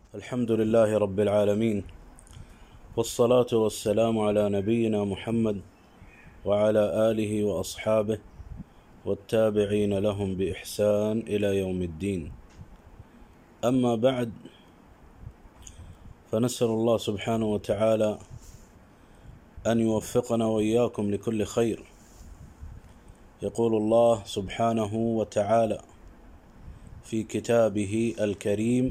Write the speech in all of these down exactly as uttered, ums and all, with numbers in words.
الحمد لله رب العالمين، والصلاة والسلام على نبينا محمد وعلى آله وأصحابه والتابعين لهم بإحسان إلى يوم الدين. أما بعد، فنسأل الله سبحانه وتعالى أن يوفقنا وإياكم لكل خير. يقول الله سبحانه وتعالى في كتابه الكريم: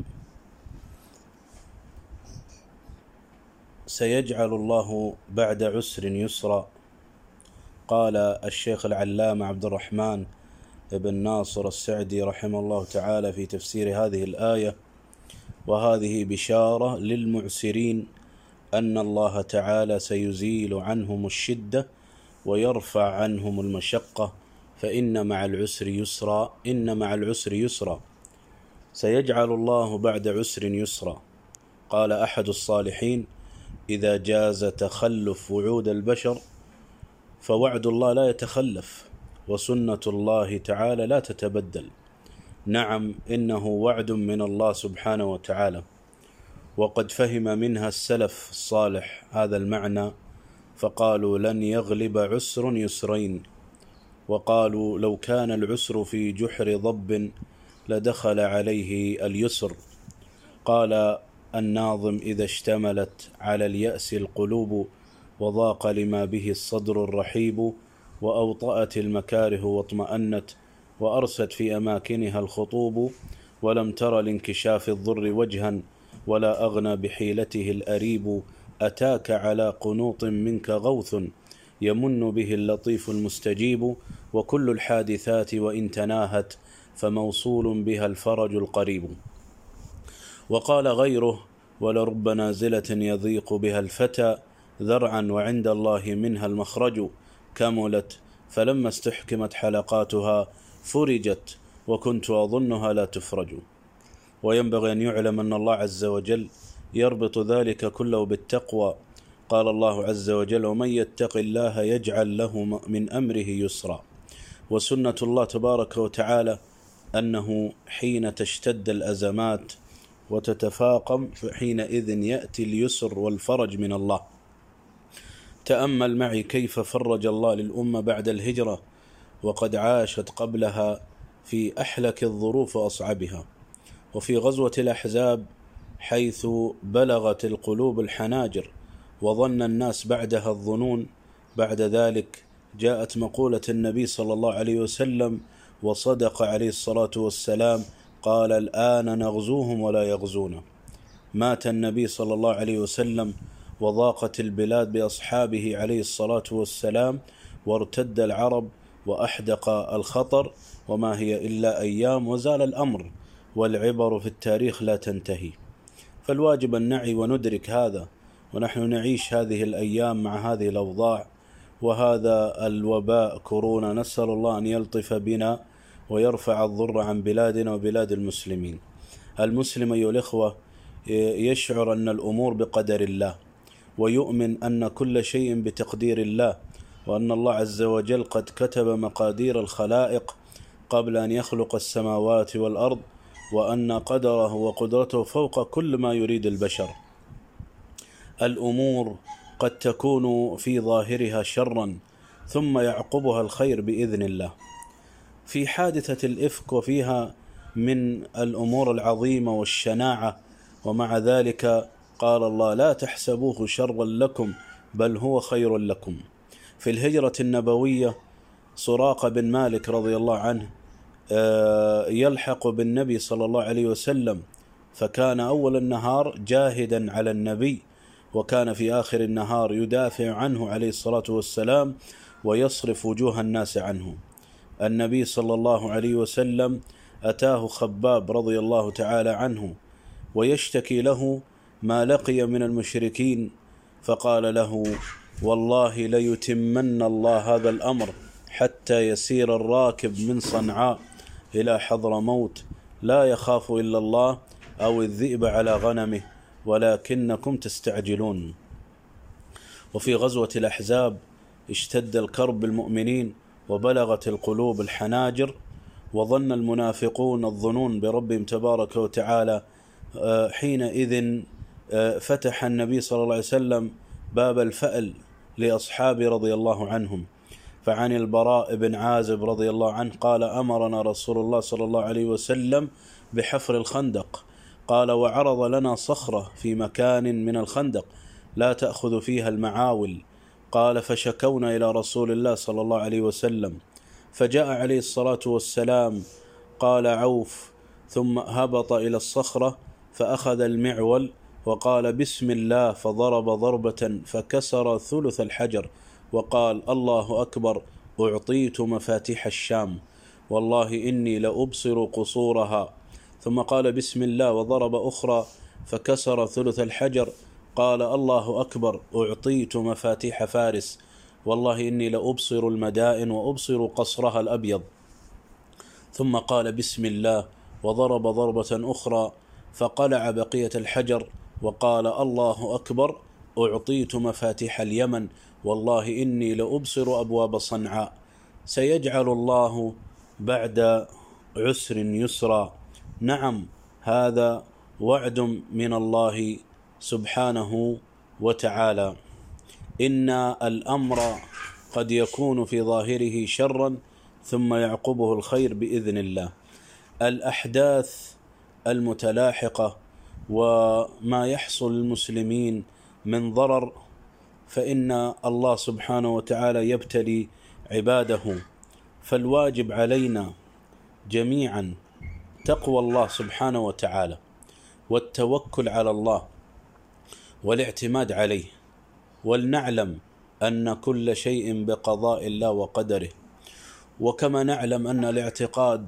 سيجعل الله بعد عسر يسرا. قال الشيخ العلامة عبد الرحمن بن ناصر السعدي رحمه الله تعالى في تفسير هذه الآية: وهذه بشارة للمعسرين أن الله تعالى سيزيل عنهم الشدة ويرفع عنهم المشقة، فإن مع العسر يسرا إن مع العسر يسرا سيجعل الله بعد عسر يسرا. قال أحد الصالحين: إذا جاز تخلف وعود البشر فوعد الله لا يتخلف، وسنة الله تعالى لا تتبدل. نعم، إنه وعد من الله سبحانه وتعالى، وقد فهم منها السلف الصالح هذا المعنى، فقالوا: لن يغلب عسر يسرين. وقالوا: لو كان العسر في جحر ضب لدخل عليه اليسر. قال الناظم: إذا اشتملت على اليأس القلوب وضاق لما به الصدر الرحيب، وأوطأت المكاره واطمأنت وأرست في أماكنها الخطوب، ولم تر لانكشاف الضر وجها ولا أغنى بحيلته الأريب، أتاك على قنوط منك غوث يمن به اللطيف المستجيب، وكل الحادثات وإن تناهت فموصول بها الفرج القريب. وقال غيره: ولرب نازلة يضيق بها الفتى ذرعا وعند الله منها المخرج، كملت فلما استحكمت حلقاتها فرجت وكنت أظنها لا تفرج. وينبغي أن يعلم أن الله عز وجل يربط ذلك كله بالتقوى. قال الله عز وجل: ومن يتق الله يجعل له من أمره يسرا. وسنة الله تبارك وتعالى أنه حين تشتد الأزمات وتتفاقم فحينئذ يأتي اليسر والفرج من الله. تأمل معي كيف فرج الله للأمة بعد الهجرة، وقد عاشت قبلها في أحلك الظروف وأصعبها. وفي غزوة الأحزاب حيث بلغت القلوب الحناجر وظن الناس بعدها الظنون، بعد ذلك جاءت مقولة النبي صلى الله عليه وسلم وصدق عليه الصلاة والسلام، قال: الآن نغزوهم ولا يغزونا. مات النبي صلى الله عليه وسلم وضاقت البلاد بأصحابه عليه الصلاة والسلام، وارتد العرب وأحدق الخطر، وما هي إلا أيام وزال الأمر، والعبر في التاريخ لا تنتهي. فالواجب أن نعي وندرك هذا، ونحن نعيش هذه الأيام مع هذه الأوضاع وهذا الوباء كورونا. نسأل الله أن يلطف بنا ويرفع الضر عن بلادنا وبلاد المسلمين. المسلم أيها الإخوة يشعر أن الأمور بقدر الله، ويؤمن أن كل شيء بتقدير الله، وأن الله عز وجل قد كتب مقادير الخلائق قبل أن يخلق السماوات والأرض، وأن قدره وقدرته فوق كل ما يريد البشر. الأمور قد تكون في ظاهرها شرا ثم يعقبها الخير بإذن الله. في حادثة الإفك وفيها من الأمور العظيمة والشناعة، ومع ذلك قال الله: لا تحسبوه شرا لكم بل هو خير لكم. في الهجرة النبوية سراقة بن مالك رضي الله عنه يلحق بالنبي صلى الله عليه وسلم، فكان أول النهار جاهدا على النبي، وكان في آخر النهار يدافع عنه عليه الصلاة والسلام ويصرف وجوه الناس عنه. النبي صلى الله عليه وسلم أتاه خباب رضي الله تعالى عنه ويشتكي له ما لقي من المشركين، فقال له: والله ليتمن الله هذا الأمر حتى يسير الراكب من صنعاء إلى حضرموت لا يخاف إلا الله أو الذئب على غنمه ولكنكم تستعجلون. وفي غزوة الأحزاب اشتد الكرب بالمؤمنين وبلغت القلوب الحناجر، وظن المنافقون الظنون بربهم تبارك وتعالى حينئذ فتح النبي صلى الله عليه وسلم باب الفأل لأصحابه رضي الله عنهم. فعن البراء بن عازب رضي الله عنه قال: أمرنا رسول الله صلى الله عليه وسلم بحفر الخندق، قال: وعرض لنا صخرة في مكان من الخندق لا تأخذ فيها المعاول، قال: فشكونا إلى رسول الله صلى الله عليه وسلم، فجاء عليه الصلاة والسلام، قال عوف، ثم هبط إلى الصخرة فأخذ المعول وقال: بسم الله، فضرب ضربة فكسر ثلث الحجر، وقال: الله أكبر، أعطيت مفاتيح الشام، والله إني لأبصر قصورها. ثم قال: بسم الله، وضرب أخرى فكسر ثلث الحجر، قال: الله أكبر، أعطيت مفاتيح فارس، والله إني لأبصر المدائن وأبصر قصرها الأبيض. ثم قال: بسم الله، وضرب ضربة أخرى فقلع بقية الحجر، وقال: الله أكبر، أعطيت مفاتيح اليمن، والله إني لأبصر أبواب صنعاء. سيجعل الله بعد عسر يسرا. نعم، هذا وعد من الله سبحانه وتعالى. إن الأمر قد يكون في ظاهره شرا ثم يعقبه الخير بإذن الله. الأحداث المتلاحقة وما يحصل للمسلمين من ضرر، فإن الله سبحانه وتعالى يبتلي عباده، فالواجب علينا جميعا تقوى الله سبحانه وتعالى والتوكل على الله والاعتماد عليه، ولنعلم أن كل شيء بقضاء الله وقدره. وكما نعلم أن الاعتقاد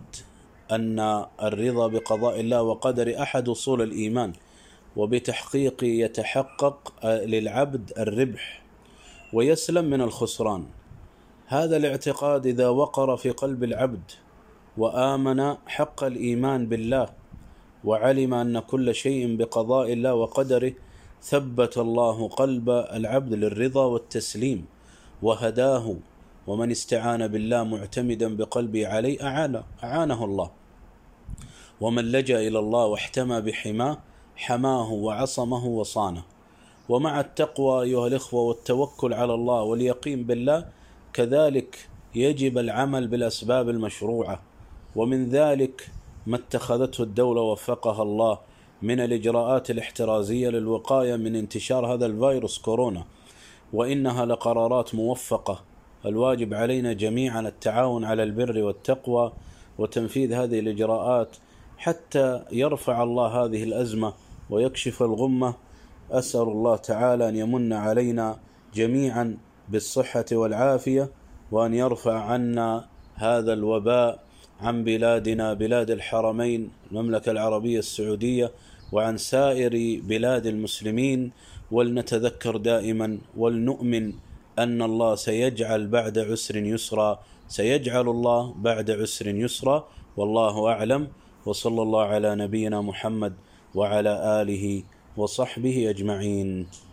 أن الرضا بقضاء الله وقدره أحد أصول الإيمان، وبتحقيق يتحقق للعبد الربح ويسلم من الخسران. هذا الاعتقاد إذا وقر في قلب العبد وآمن حق الإيمان بالله وعلم أن كل شيء بقضاء الله وقدره، ثبت الله قلب العبد للرضا والتسليم وهداه. ومن استعان بالله معتمدا بقلبه عليه أعانه, أعانه الله، ومن لجأ إلى الله واحتمى بحماه حماه وعصمه وصانه. ومع التقوى أيها الإخوة والتوكل على الله واليقين بالله، كذلك يجب العمل بالأسباب المشروعة، ومن ذلك ما اتخذته الدولة وفقها الله من الإجراءات الاحترازية للوقاية من انتشار هذا الفيروس كورونا، وإنها لقرارات موفقة. الواجب علينا جميعا التعاون على البر والتقوى وتنفيذ هذه الإجراءات حتى يرفع الله هذه الأزمة ويكشف الغمة. أسأل الله تعالى أن يمن علينا جميعا بالصحة والعافية، وأن يرفع عنا هذا الوباء عن بلادنا بلاد الحرمين المملكة العربية السعودية وعن سائر بلاد المسلمين. ولنتذكر دائما ولنؤمن أن الله سيجعل بعد عسر يسرا، سيجعل الله بعد عسر يسرا، والله أعلم. وصلى الله على نبينا محمد وعلى آله وصحبه أجمعين.